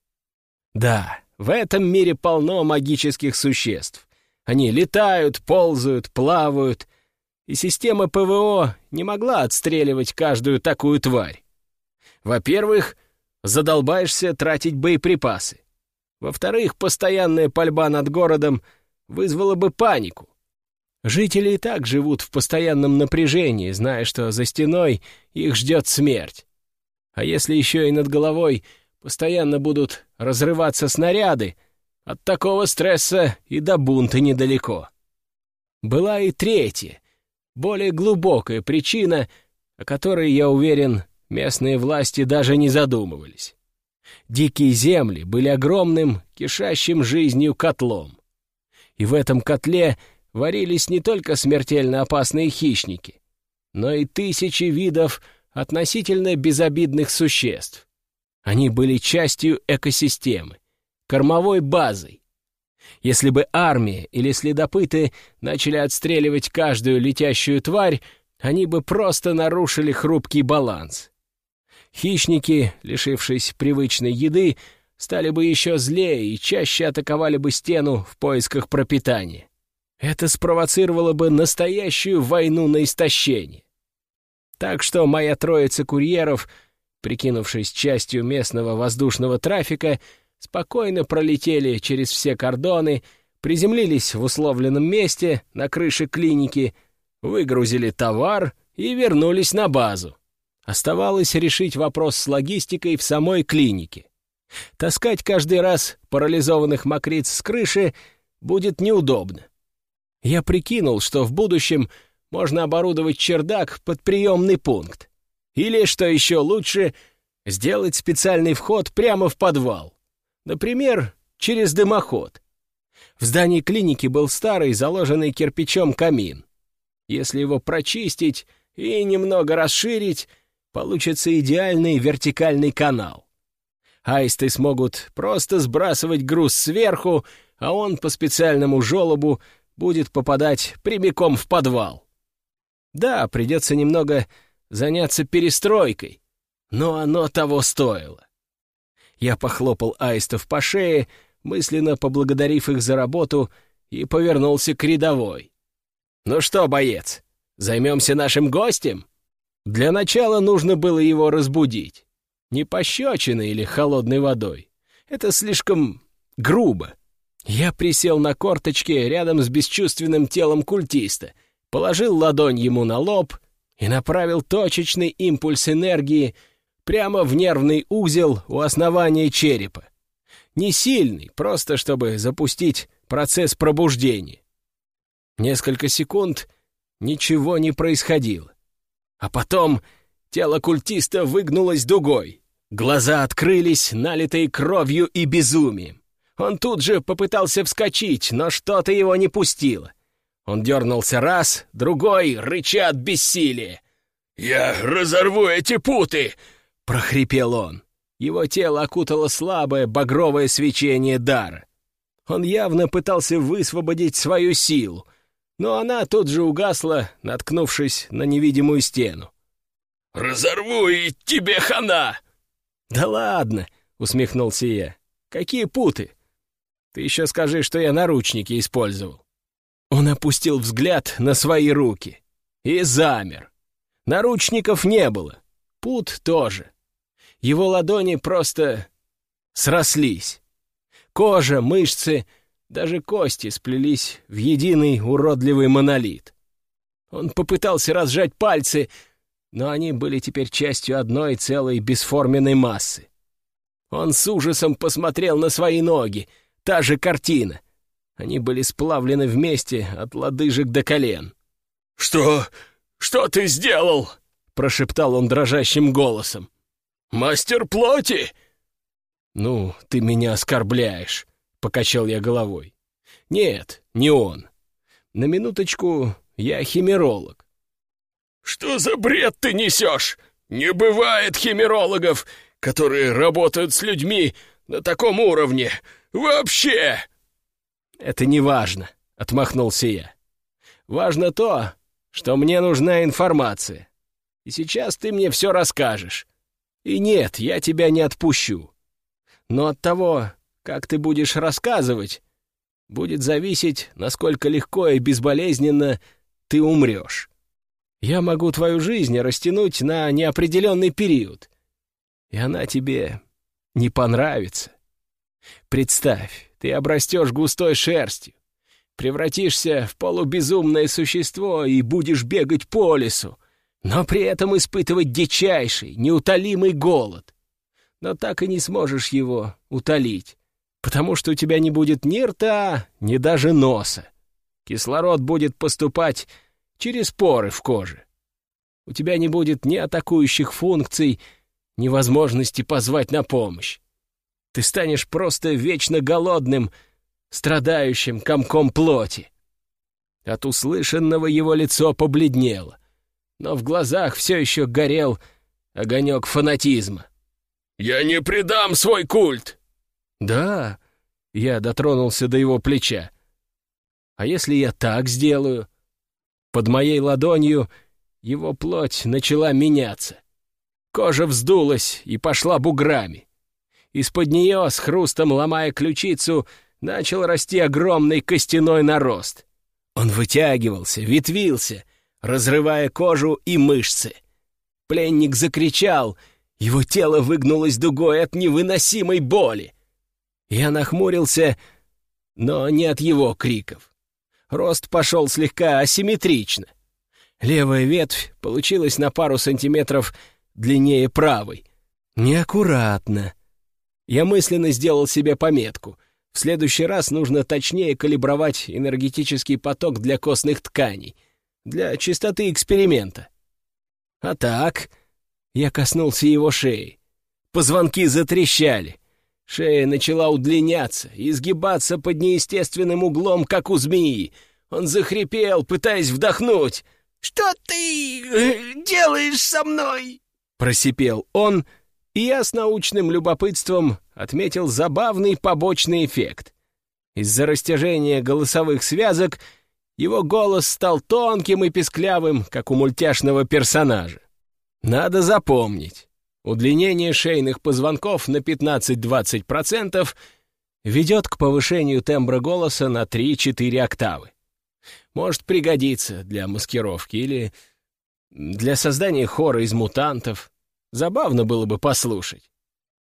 Да, в этом мире полно магических существ. Они летают, ползают, плавают, и система ПВО не могла отстреливать каждую такую тварь. Во-первых, задолбаешься тратить боеприпасы. Во-вторых, постоянная пальба над городом вызвала бы панику. Жители и так живут в постоянном напряжении, зная, что за стеной их ждет смерть. А если еще и над головой постоянно будут разрываться снаряды, от такого стресса и до бунта недалеко. Была и третья, более глубокая причина, о которой, я уверен, местные власти даже не задумывались. Дикие земли были огромным, кишащим жизнью котлом. И в этом котле варились не только смертельно опасные хищники, но и тысячи видов относительно безобидных существ. Они были частью экосистемы, кормовой базой. Если бы армия или следопыты начали отстреливать каждую летящую тварь, они бы просто нарушили хрупкий баланс. Хищники, лишившись привычной еды, стали бы еще злее и чаще атаковали бы стену в поисках пропитания. Это спровоцировало бы настоящую войну на истощение. Так что моя троица курьеров, прикинувшись частью местного воздушного трафика, спокойно пролетели через все кордоны, приземлились в условленном месте на крыше клиники, выгрузили товар и вернулись на базу. Оставалось решить вопрос с логистикой в самой клинике. Таскать каждый раз парализованных мокриц с крыши будет неудобно. Я прикинул, что в будущем можно оборудовать чердак под приемный пункт. Или, что еще лучше, сделать специальный вход прямо в подвал. Например, через дымоход. В здании клиники был старый, заложенный кирпичом камин. Если его прочистить и немного расширить, получится идеальный вертикальный канал. Аисты смогут просто сбрасывать груз сверху, а он по специальному желобу будет попадать прямиком в подвал. Да, придется немного заняться перестройкой, но оно того стоило. Я похлопал аистов по шее, мысленно поблагодарив их за работу, и повернулся к рядовой. «Ну что, боец, займемся нашим гостем?» Для начала нужно было его разбудить. Не пощечиной или холодной водой. Это слишком грубо. Я присел на корточки рядом с бесчувственным телом культиста, положил ладонь ему на лоб и направил точечный импульс энергии прямо в нервный узел у основания черепа. Не сильный, просто чтобы запустить процесс пробуждения. Несколько секунд ничего не происходило. А потом тело культиста выгнулось дугой. Глаза открылись, налитые кровью и безумием. Он тут же попытался вскочить, но что-то его не пустило. Он дернулся раз, другой, рыча от бессилия. «Я разорву эти путы!» — прохрипел он. Его тело окутало слабое багровое свечение дара. Он явно пытался высвободить свою силу, но она тут же угасла, наткнувшись на невидимую стену. «Разорву, и тебе хана!» «Да ладно!» — усмехнулся я. «Какие путы? Ты еще скажи, что я наручники использовал». Он опустил взгляд на свои руки и замер. Наручников не было, пут тоже. Его ладони просто срослись. Кожа, мышцы, даже кости сплелись в единый уродливый монолит. Он попытался разжать пальцы, но они были теперь частью одной целой бесформенной массы. Он с ужасом посмотрел на свои ноги, та же картина. Они были сплавлены вместе от лодыжек до колен. «Что? Что ты сделал?» — прошептал он дрожащим голосом. «Мастер плоти?» «Ну, ты меня оскорбляешь», — покачал я головой. «Нет, не он. На минуточку, я химеролог». «Что за бред ты несешь? Не бывает химерологов, которые работают с людьми на таком уровне. Вообще!» «Это не важно», — отмахнулся я. «Важно то, что мне нужна информация. И сейчас ты мне все расскажешь. И нет, я тебя не отпущу. Но от того, как ты будешь рассказывать, будет зависеть, насколько легко и безболезненно ты умрешь. Я могу твою жизнь растянуть на неопределенный период, и она тебе не понравится. Представь, ты обрастешь густой шерстью, превратишься в полубезумное существо и будешь бегать по лесу, но при этом испытывать дичайший, неутолимый голод. Но так и не сможешь его утолить, потому что у тебя не будет ни рта, ни даже носа. Кислород будет поступать через поры в коже. У тебя не будет ни атакующих функций, ни возможности позвать на помощь. Ты станешь просто вечно голодным, страдающим комком плоти. От услышанного его лицо побледнело, но в глазах все еще горел огонек фанатизма. «Я не предам свой культ!» «Да», — я дотронулся до его плеча. «А если я так сделаю?» Под моей ладонью его плоть начала меняться. Кожа вздулась и пошла буграми. Из-под нее, с хрустом ломая ключицу, начал расти огромный костяной нарост. Он вытягивался, ветвился, разрывая кожу и мышцы. Пленник закричал, его тело выгнулось дугой от невыносимой боли. Я нахмурился, но не от его криков. Рост пошел слегка асимметрично. Левая ветвь получилась на пару сантиметров длиннее правой. Неаккуратно. Я мысленно сделал себе пометку. В следующий раз нужно точнее калибровать энергетический поток для костных тканей, для чистоты эксперимента. А так, я коснулся его шеи. Позвонки затрещали. Шея начала удлиняться и изгибаться под неестественным углом, как у змеи. Он захрипел, пытаясь вдохнуть. «Что ты делаешь со мной?» Просипел он И я с научным любопытством отметил забавный побочный эффект. Из-за растяжения голосовых связок его голос стал тонким и песклявым, как у мультяшного персонажа. Надо запомнить, удлинение шейных позвонков на пятнадцать-двадцать процентов ведет к повышению тембра голоса на три-четыре октавы. Может пригодиться для маскировки или для создания хора из мутантов. Забавно было бы послушать.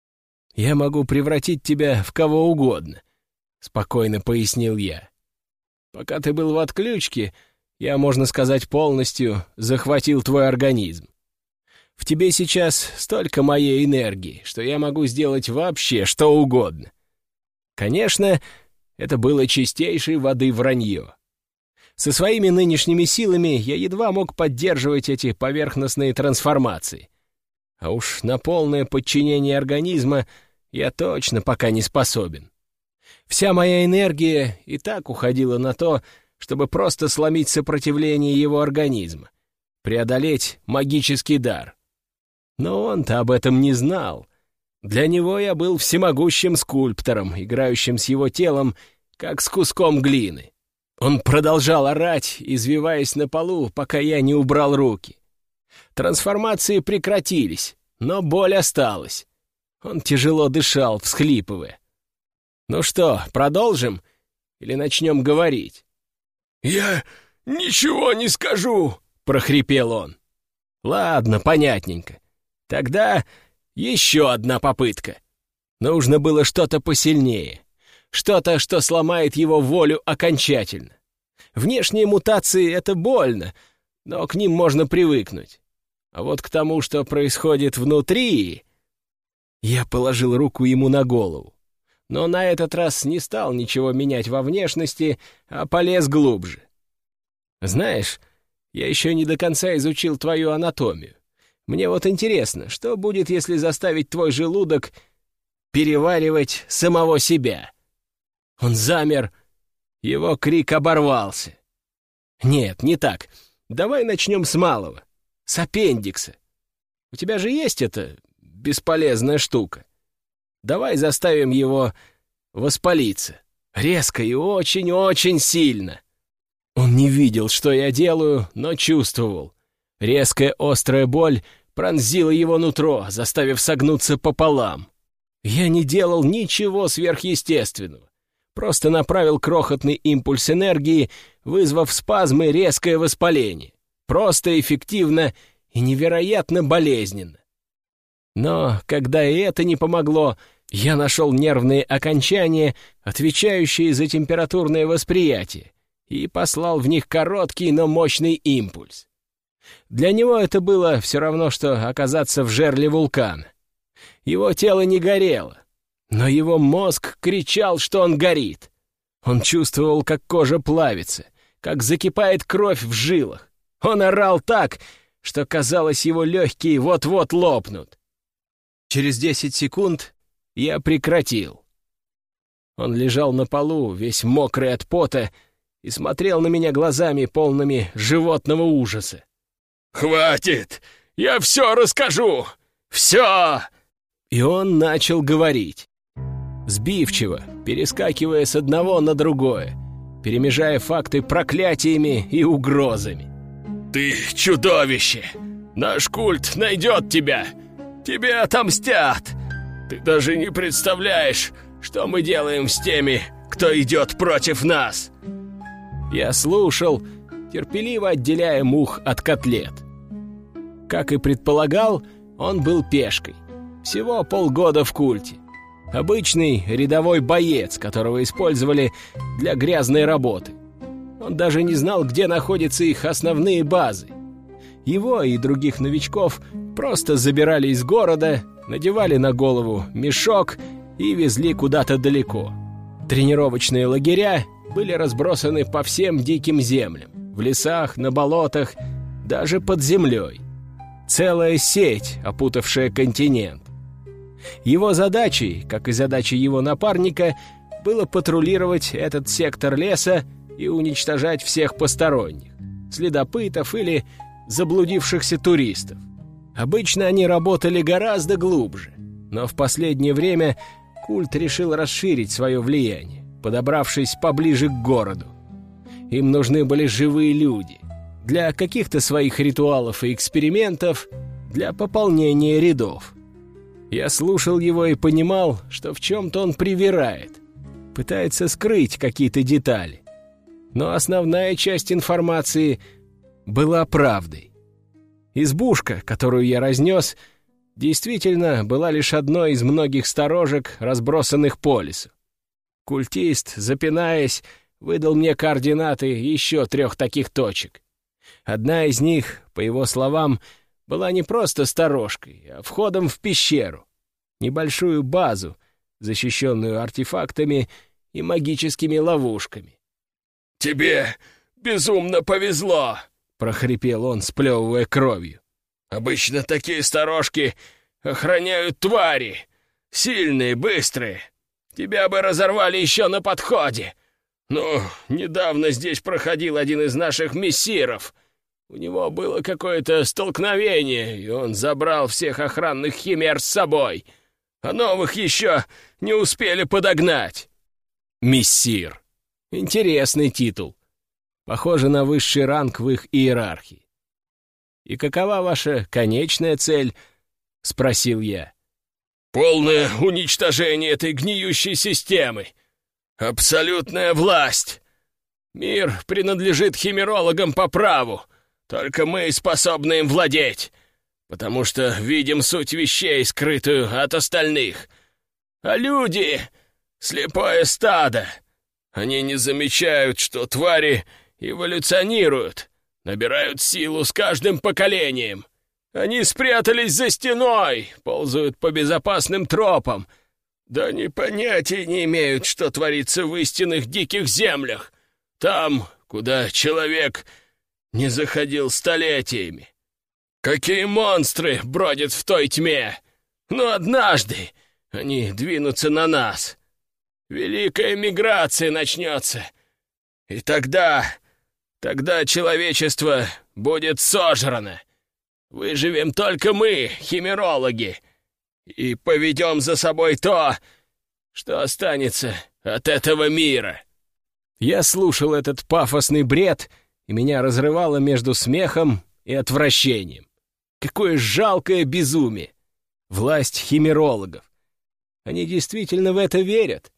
«Я могу превратить тебя в кого угодно», — спокойно пояснил я. «Пока ты был в отключке, я, можно сказать, полностью захватил твой организм. В тебе сейчас столько моей энергии, что я могу сделать вообще что угодно». Конечно, это было чистейшей воды вранье. Со своими нынешними силами я едва мог поддерживать эти поверхностные трансформации. А уж на полное подчинение организма я точно пока не способен. Вся моя энергия и так уходила на то, чтобы просто сломить сопротивление его организма, преодолеть магический дар. Но он-то об этом не знал. Для него я был всемогущим скульптором, играющим с его телом, как с куском глины. Он продолжал орать, извиваясь на полу, пока я не убрал руки. Трансформации прекратились, но боль осталась. Он тяжело дышал, всхлипывая. «Ну что, продолжим? Или начнем говорить?» «Я ничего не скажу!» — прохрипел он. «Ладно, понятненько. Тогда еще одна попытка. Нужно было что-то посильнее. Что-то, что сломает его волю окончательно. Внешние мутации — это больно, но к ним можно привыкнуть. А вот к тому, что происходит внутри...» Я положил руку ему на голову. Но на этот раз не стал ничего менять во внешности, а полез глубже. «Знаешь, я еще не до конца изучил твою анатомию. Мне вот интересно, что будет, если заставить твой желудок переваривать самого себя?» Он замер, его крик оборвался. «Нет, не так. Давай начнем с малого, с аппендикса. У тебя же есть эта бесполезная штука. Давай заставим его воспалиться. Резко и очень-очень сильно». Он не видел, что я делаю, но чувствовал. Резкая острая боль пронзила его нутро, заставив согнуться пополам. Я не делал ничего сверхъестественного. Просто направил крохотный импульс энергии, вызвав спазмы, резкое воспаление. Просто, эффективно и невероятно болезненно. Но когда и это не помогло, я нашел нервные окончания, отвечающие за температурное восприятие, и послал в них короткий, но мощный импульс. Для него это было все равно, что оказаться в жерле вулкана. Его тело не горело, но его мозг кричал, что он горит. Он чувствовал, как кожа плавится, как закипает кровь в жилах. Он орал так, что, казалось, его легкие вот-вот лопнут. Через десять секунд я прекратил. Он лежал на полу, весь мокрый от пота, и смотрел на меня глазами, полными животного ужаса. «Хватит! Я все расскажу! Все!» И он начал говорить. Сбивчиво, перескакивая с одного на другое, перемежая факты проклятиями и угрозами. «Ты чудовище! Наш культ найдет тебя! Тебе отомстят! Ты даже не представляешь, что мы делаем с теми, кто идет против нас!» Я слушал, терпеливо отделяя мух от котлет. Как и предполагал, он был пешкой. Всего полгода в культе. Обычный рядовой боец, которого использовали для грязной работы. Он даже не знал, где находятся их основные базы. Его и других новичков просто забирали из города, надевали на голову мешок и везли куда-то далеко. Тренировочные лагеря были разбросаны по всем диким землям, в лесах, на болотах, даже под землей. Целая сеть, опутавшая континент. Его задачей, как и задачей его напарника, было патрулировать этот сектор леса и уничтожать всех посторонних, следопытов или заблудившихся туристов. Обычно они работали гораздо глубже, Но в последнее время культ решил расширить свое влияние, подобравшись поближе к городу. Им нужны были живые люди для каких-то своих ритуалов и экспериментов, для пополнения рядов. Я слушал его и понимал, что в чем-то он привирает, пытается скрыть какие-то детали. Но основная часть информации была правдой. Избушка, которую я разнес, действительно была лишь одной из многих сторожек, разбросанных по лесу. Культист, запинаясь, выдал мне координаты еще трех таких точек. Одна из них, по его словам, была не просто сторожкой, а входом в пещеру, небольшую базу, защищенную артефактами и магическими ловушками. «Тебе безумно повезло!» — прохрипел он, сплевывая кровью. «Обычно такие сторожки охраняют твари, сильные, быстрые. Тебя бы разорвали еще на подходе. Ну, недавно здесь проходил один из наших мессиров. У него было какое-то столкновение, и он забрал всех охранных химер с собой, а новых еще не успели подогнать». Мессир. Интересный титул. Похоже на высший ранг в их иерархии. «И какова ваша конечная цель?» — спросил я. «Полное уничтожение этой гниющей системы. Абсолютная власть. Мир принадлежит химерологам по праву. Только мы способны им владеть, потому что видим суть вещей, скрытую от остальных. А люди — слепое стадо. Они не замечают, что твари эволюционируют, набирают силу с каждым поколением. Они спрятались за стеной, ползают по безопасным тропам. Да они понятия не имеют, что творится в истинных диких землях. Там, куда человек не заходил столетиями. Какие монстры бродят в той тьме! Но однажды они двинутся на нас. Великая миграция начнется. И тогда, тогда человечество будет сожрано. Выживем только мы, химерологи, и поведем за собой то, что останется от этого мира». Я слушал этот пафосный бред, и меня разрывало между смехом и отвращением. Какое жалкое безумие! Власть химерологов. Они действительно в это верят.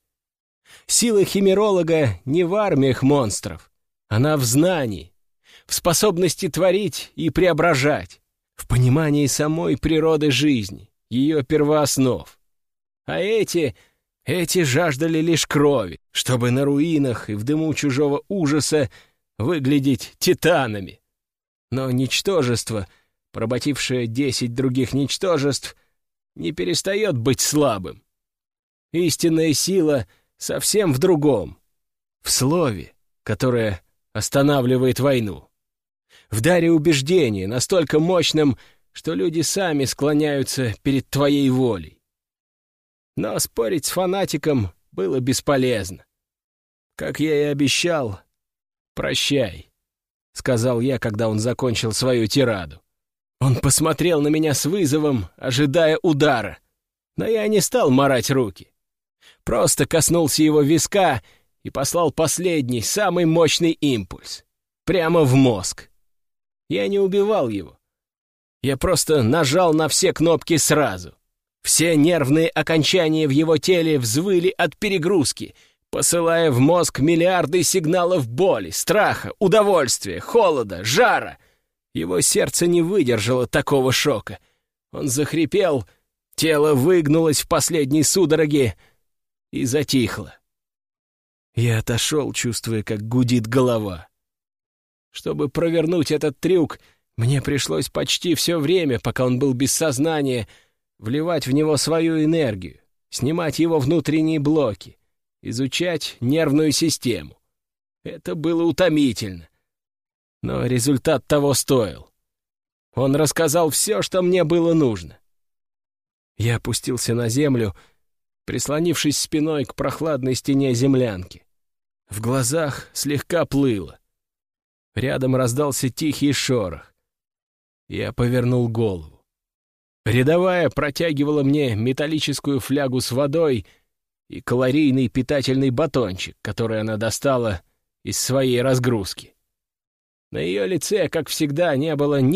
Сила химеролога не в армиях монстров. Она в знании, в способности творить и преображать, в понимании самой природы жизни, ее первооснов. А эти, эти жаждали лишь крови, чтобы на руинах и в дыму чужого ужаса выглядеть титанами. Но ничтожество, поработившее десять других ничтожеств, не перестает быть слабым. Истинная сила совсем в другом, в слове, которое останавливает войну, в даре убеждения, настолько мощном, что люди сами склоняются перед твоей волей. Но спорить с фанатиком было бесполезно. Как я и обещал, «Прощай», — сказал я, когда он закончил свою тираду. Он посмотрел на меня с вызовом, ожидая удара, но я не стал марать руки. Просто коснулся его виска и послал последний, самый мощный импульс. Прямо в мозг. Я не убивал его. Я просто нажал на все кнопки сразу. Все нервные окончания в его теле взвыли от перегрузки, посылая в мозг миллиарды сигналов боли, страха, удовольствия, холода, жара. Его сердце не выдержало такого шока. Он захрипел, тело выгнулось в последней судороге и затихло. Я отошел, чувствуя, как гудит голова. Чтобы провернуть этот трюк, мне пришлось почти все время, пока он был без сознания, вливать в него свою энергию, снимать его внутренние блоки, изучать нервную систему. Это было утомительно. Но результат того стоил. Он рассказал все, что мне было нужно. Я опустился на землю, прислонившись спиной к прохладной стене землянки. В глазах слегка плыло. Рядом раздался тихий шорох. Я повернул голову. Рядовая протягивала мне металлическую флягу с водой и калорийный питательный батончик, который она достала из своей разгрузки. На ее лице, как всегда, не было ни